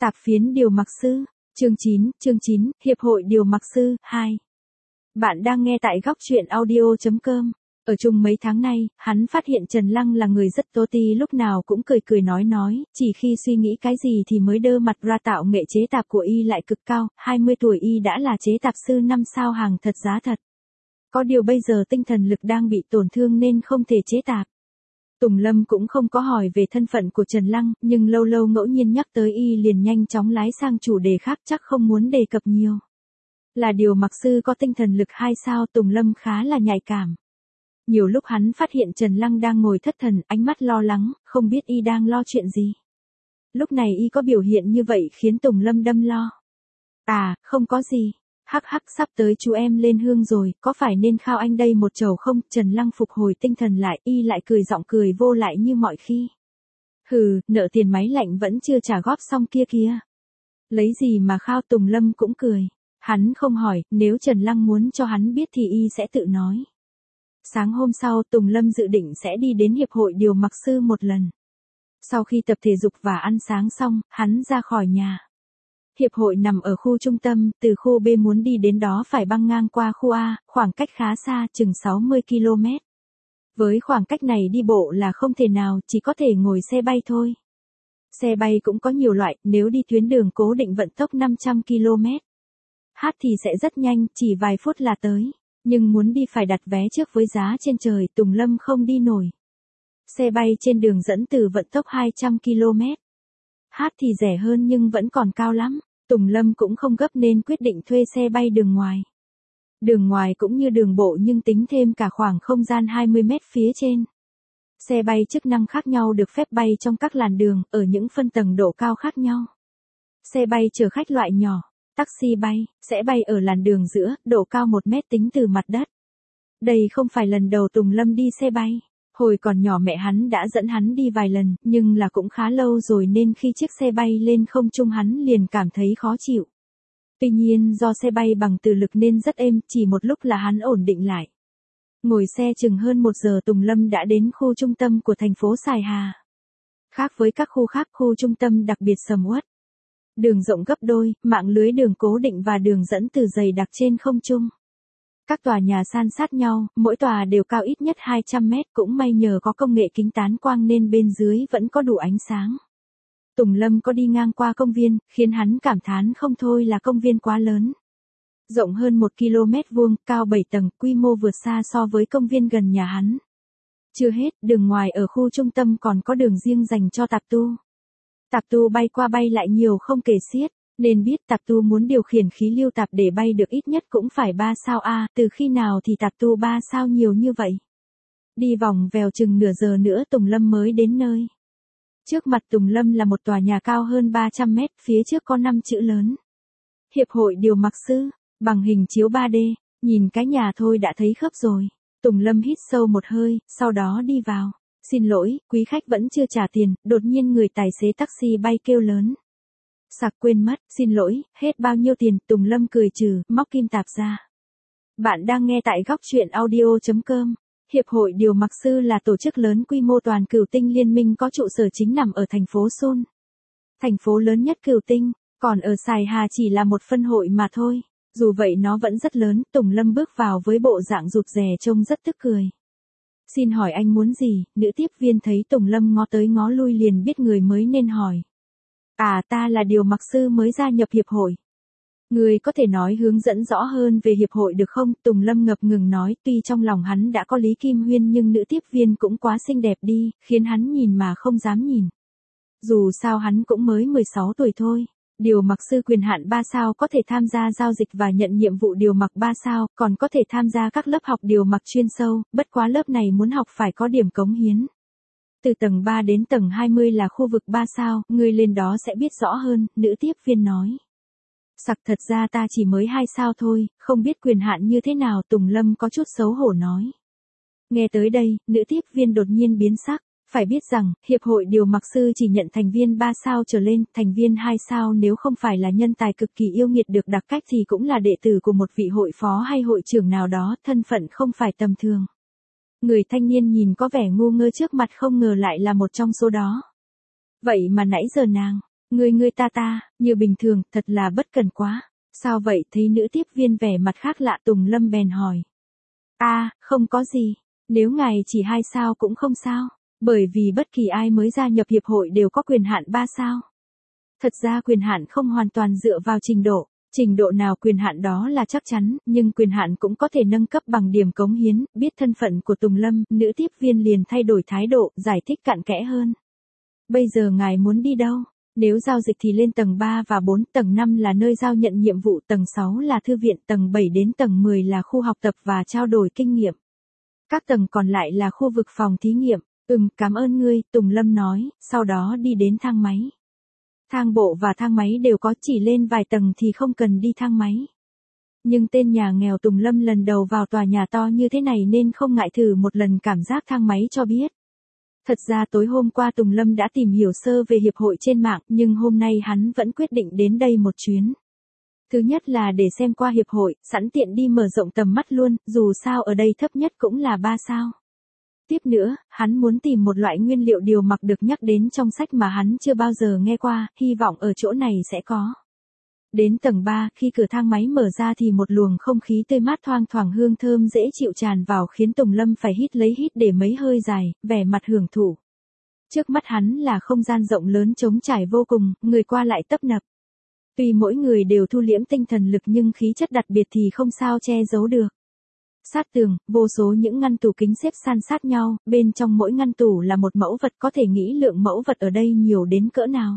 Tạp phiến điều mặc sư, chương 9, Hiệp hội điều mặc sư, 2. Bạn đang nghe tại góc truyện audio.com. Ở chung mấy tháng nay, hắn phát hiện Trần Lăng là người rất tố ti, lúc nào cũng cười cười nói, chỉ khi suy nghĩ cái gì thì mới đơ mặt ra. Tạo nghệ chế tạp của y lại cực cao, 20 tuổi y đã là chế tạp sư 5 sao hàng thật giá thật. Có điều bây giờ tinh thần lực đang bị tổn thương nên không thể chế tạp. Tùng Lâm cũng không có hỏi về thân phận của Trần Lăng, nhưng lâu lâu ngẫu nhiên nhắc tới y liền nhanh chóng lái sang chủ đề khác, chắc không muốn đề cập nhiều. Là điều mặc sư có tinh thần lực 2 sao, Tùng Lâm khá là nhạy cảm. Nhiều lúc hắn phát hiện Trần Lăng đang ngồi thất thần, ánh mắt lo lắng, không biết y đang lo chuyện gì. Lúc này y có biểu hiện như vậy khiến Tùng Lâm đâm lo. À, không có gì. Hắc hắc, sắp tới chú em lên hương rồi, có phải nên khao anh đây một chầu không? Trần Lăng phục hồi tinh thần lại, y lại cười giọng cười vô lại như mọi khi. Hừ, nợ tiền máy lạnh vẫn chưa trả góp xong kia kìa. Lấy gì mà khao? Tùng Lâm cũng cười. Hắn không hỏi, nếu Trần Lăng muốn cho hắn biết thì y sẽ tự nói. Sáng hôm sau, Tùng Lâm dự định sẽ đi đến Hiệp hội điều mặc sư một lần. Sau khi tập thể dục và ăn sáng xong, hắn ra khỏi nhà. Hiệp hội nằm ở khu trung tâm, từ khu B muốn đi đến đó phải băng ngang qua khu A, khoảng cách khá xa, chừng 60 km. Với khoảng cách này đi bộ là không thể nào, chỉ có thể ngồi xe bay thôi. Xe bay cũng có nhiều loại, nếu đi tuyến đường cố định vận tốc 500 km/h thì sẽ rất nhanh, chỉ vài phút là tới. Nhưng muốn đi phải đặt vé trước với giá trên trời, Tùng Lâm không đi nổi. Xe bay trên đường dẫn từ vận tốc 200 km/h thì rẻ hơn nhưng vẫn còn cao lắm. Tùng Lâm cũng không gấp nên quyết định thuê xe bay đường ngoài. Đường ngoài cũng như đường bộ nhưng tính thêm cả khoảng không gian 20 mét phía trên. Xe bay chức năng khác nhau được phép bay trong các làn đường, ở những phân tầng độ cao khác nhau. Xe bay chở khách loại nhỏ, taxi bay, sẽ bay ở làn đường giữa, độ cao 1 mét tính từ mặt đất. Đây không phải lần đầu Tùng Lâm đi xe bay. Hồi còn nhỏ mẹ hắn đã dẫn hắn đi vài lần, nhưng là cũng khá lâu rồi nên khi chiếc xe bay lên không trung hắn liền cảm thấy khó chịu. Tuy nhiên do xe bay bằng tự lực nên rất êm, chỉ một lúc là hắn ổn định lại. Ngồi xe chừng hơn 1 giờ Tùng Lâm đã đến khu trung tâm của thành phố Sài Hà. Khác với các khu khác, khu trung tâm đặc biệt sầm uất. Đường rộng gấp đôi, mạng lưới đường cố định và đường dẫn từ dày đặc trên không trung. Các tòa nhà san sát nhau, mỗi tòa đều cao ít nhất 200 mét, cũng may nhờ có công nghệ kính tán quang nên bên dưới vẫn có đủ ánh sáng. Tùng Lâm có đi ngang qua công viên, khiến hắn cảm thán không thôi là công viên quá lớn. Rộng hơn 1 km vuông, cao 7 tầng, quy mô vượt xa so với công viên gần nhà hắn. Chưa hết, đường ngoài ở khu trung tâm còn có đường riêng dành cho tạp tu. Tạp tu bay qua bay lại nhiều không kể xiết. Nên biết tạp tu muốn điều khiển khí lưu tạp để bay được ít nhất cũng phải 3 sao A, từ khi nào thì tạp tu 3 sao nhiều như vậy. Đi vòng vèo chừng nửa giờ nữa Tùng Lâm mới đến nơi. Trước mặt Tùng Lâm là một tòa nhà cao hơn 300 mét, phía trước có 5 chữ lớn. Hiệp hội điều mặc sư, bằng hình chiếu 3D, nhìn cái nhà thôi đã thấy khớp rồi. Tùng Lâm hít sâu một hơi, sau đó đi vào. Xin lỗi, quý khách vẫn chưa trả tiền, đột nhiên người tài xế taxi bay kêu lớn. Sạc quên mất, xin lỗi, hết bao nhiêu tiền? Tùng Lâm cười trừ, móc kim tạp ra. Bạn đang nghe tại góc truyện audio.com. Hiệp hội điều mặc sư là tổ chức lớn quy mô toàn Cửu Tinh liên minh có trụ sở chính nằm ở thành phố Seoul. Thành phố lớn nhất Cửu Tinh, còn ở Sài Hà chỉ là một phân hội mà thôi. Dù vậy nó vẫn rất lớn, Tùng Lâm bước vào với bộ dạng rụt rè trông rất tức cười. Xin hỏi anh muốn gì? Nữ tiếp viên thấy Tùng Lâm ngó tới ngó lui liền biết người mới nên hỏi. À, ta là điều mặc sư mới gia nhập hiệp hội. Người có thể nói hướng dẫn rõ hơn về hiệp hội được không? Tùng Lâm ngập ngừng nói, tuy trong lòng hắn đã có Lý Kim Huyên nhưng nữ tiếp viên cũng quá xinh đẹp đi, khiến hắn nhìn mà không dám nhìn. Dù sao hắn cũng mới 16 tuổi thôi. Điều mặc sư quyền hạn 3 sao có thể tham gia giao dịch và nhận nhiệm vụ điều mặc 3 sao, còn có thể tham gia các lớp học điều mặc chuyên sâu, bất quá lớp này muốn học phải có điểm cống hiến. Từ tầng 3 đến tầng 20 là khu vực 3 sao, ngươi lên đó sẽ biết rõ hơn, nữ tiếp viên nói. Sặc, thật ra ta chỉ mới 2 sao thôi, không biết quyền hạn như thế nào, Tùng Lâm có chút xấu hổ nói. Nghe tới đây, nữ tiếp viên đột nhiên biến sắc. Phải biết rằng, hiệp hội điều mặc sư chỉ nhận thành viên 3 sao trở lên, thành viên 2 sao nếu không phải là nhân tài cực kỳ yêu nghiệt được đặc cách thì cũng là đệ tử của một vị hội phó hay hội trưởng nào đó, thân phận không phải tầm thường. Người thanh niên nhìn có vẻ ngu ngơ trước mặt không ngờ lại là một trong số đó. Vậy mà nãy giờ nàng Ngươi ta, như bình thường, thật là bất cần quá. Sao vậy, thấy nữ tiếp viên vẻ mặt khác lạ, Tùng Lâm bèn hỏi. Không có gì, nếu ngài chỉ 2 sao cũng không sao, bởi vì bất kỳ ai mới gia nhập hiệp hội đều có quyền hạn 3 sao. Thật ra quyền hạn không hoàn toàn dựa vào trình độ nào quyền hạn đó là chắc chắn, nhưng quyền hạn cũng có thể nâng cấp bằng điểm cống hiến. Biết thân phận của Tùng Lâm, nữ tiếp viên liền thay đổi thái độ, giải thích cặn kẽ hơn. Bây giờ ngài muốn đi đâu? Nếu giao dịch thì lên tầng 3 và 4, tầng 5 là nơi giao nhận nhiệm vụ, tầng 6 là thư viện, tầng 7 đến tầng 10 là khu học tập và trao đổi kinh nghiệm. Các tầng còn lại là khu vực phòng thí nghiệm. Cảm ơn ngươi, Tùng Lâm nói, sau đó đi đến thang máy. Thang bộ và thang máy đều có, chỉ lên vài tầng thì không cần đi thang máy. Nhưng tên nhà nghèo Tùng Lâm lần đầu vào tòa nhà to như thế này nên không ngại thử một lần cảm giác thang máy cho biết. Thật ra tối hôm qua Tùng Lâm đã tìm hiểu sơ về hiệp hội trên mạng, nhưng hôm nay hắn vẫn quyết định đến đây một chuyến. Thứ nhất là để xem qua hiệp hội, sẵn tiện đi mở rộng tầm mắt luôn, dù sao ở đây thấp nhất cũng là 3 sao. Tiếp nữa, hắn muốn tìm một loại nguyên liệu điều mặc được nhắc đến trong sách mà hắn chưa bao giờ nghe qua, hy vọng ở chỗ này sẽ có. Đến tầng 3, khi cửa thang máy mở ra thì một luồng không khí tươi mát thoang thoảng hương thơm dễ chịu tràn vào khiến Tùng Lâm phải hít để mấy hơi dài, vẻ mặt hưởng thụ. Trước mắt hắn là không gian rộng lớn trống trải vô cùng, người qua lại tấp nập. Tuy mỗi người đều thu liễm tinh thần lực nhưng khí chất đặc biệt thì không sao che giấu được. Sát tường, vô số những ngăn tủ kính xếp san sát nhau, bên trong mỗi ngăn tủ là một mẫu vật, có thể nghĩ lượng mẫu vật ở đây nhiều đến cỡ nào.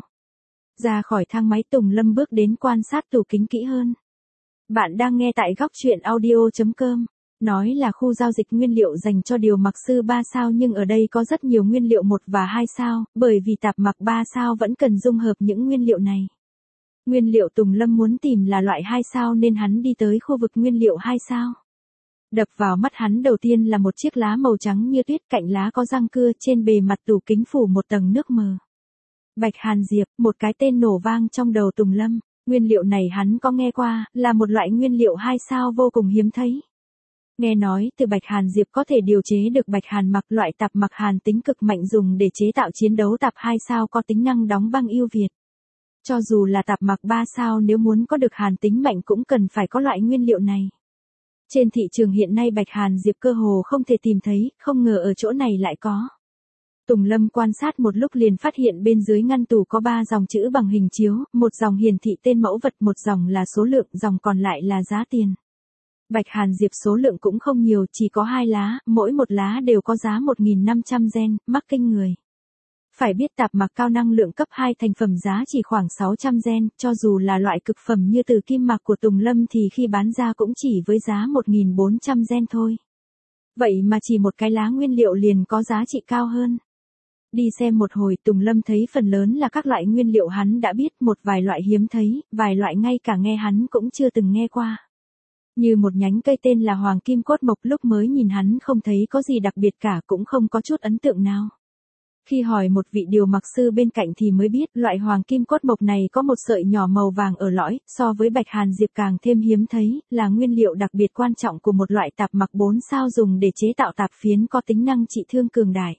Ra khỏi thang máy Tùng Lâm bước đến quan sát tủ kính kỹ hơn. Bạn đang nghe tại góc truyện audio.com. Nói là khu giao dịch nguyên liệu dành cho điều mặc sư 3 sao nhưng ở đây có rất nhiều nguyên liệu 1 và 2 sao, bởi vì tạp mặc 3 sao vẫn cần dung hợp những nguyên liệu này. Nguyên liệu Tùng Lâm muốn tìm là loại 2 sao nên hắn đi tới khu vực nguyên liệu 2 sao. Đập vào mắt hắn đầu tiên là một chiếc lá màu trắng như tuyết, cạnh lá có răng cưa, trên bề mặt tủ kính phủ một tầng nước mờ. Bạch Hàn Diệp, một cái tên nổ vang trong đầu Tùng Lâm, nguyên liệu này hắn có nghe qua, là một loại nguyên liệu 2 sao vô cùng hiếm thấy. Nghe nói từ Bạch Hàn Diệp có thể điều chế được Bạch Hàn mặc, loại tạp mặc hàn tính cực mạnh dùng để chế tạo chiến đấu tạp 2 sao có tính năng đóng băng ưu việt. Cho dù là tạp mặc 3 sao nếu muốn có được hàn tính mạnh cũng cần phải có loại nguyên liệu này. Trên thị trường hiện nay Bạch Hàn Diệp cơ hồ không thể tìm thấy, không ngờ ở chỗ này lại có. Tùng Lâm quan sát một lúc liền phát hiện bên dưới ngăn tủ có 3 dòng chữ bằng hình chiếu, một dòng hiển thị tên mẫu vật, một dòng là số lượng, dòng còn lại là giá tiền. Bạch Hàn Diệp số lượng cũng không nhiều, chỉ có 2 lá, mỗi một lá đều có giá 1.500 gen, mắc kinh người. Phải biết tạp mặc cao năng lượng cấp 2 thành phẩm giá chỉ khoảng 600 gen, cho dù là loại cực phẩm như từ kim mặc của Tùng Lâm thì khi bán ra cũng chỉ với giá 1.400 gen thôi. Vậy mà chỉ một cái lá nguyên liệu liền có giá trị cao hơn. Đi xem một hồi Tùng Lâm thấy phần lớn là các loại nguyên liệu hắn đã biết, một vài loại hiếm thấy, vài loại ngay cả nghe hắn cũng chưa từng nghe qua. Như một nhánh cây tên là hoàng kim cốt mộc, lúc mới nhìn hắn không thấy có gì đặc biệt cả, cũng không có chút ấn tượng nào. Khi hỏi một vị điều mặc sư bên cạnh thì mới biết loại hoàng kim cốt mộc này có một sợi nhỏ màu vàng ở lõi, so với Bạch Hàn Diệp càng thêm hiếm thấy, là nguyên liệu đặc biệt quan trọng của một loại tạp mặc 4 sao dùng để chế tạo tạp phiến có tính năng trị thương cường đại.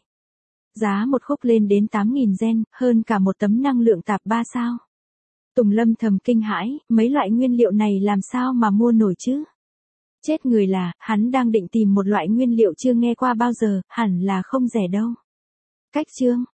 Giá một khúc lên đến 8.000 gen, hơn cả một tấm năng lượng tạp 3 sao. Tùng Lâm thầm kinh hãi, mấy loại nguyên liệu này làm sao mà mua nổi chứ? Chết người là, hắn đang định tìm một loại nguyên liệu chưa nghe qua bao giờ, hẳn là không rẻ đâu. Cách chương,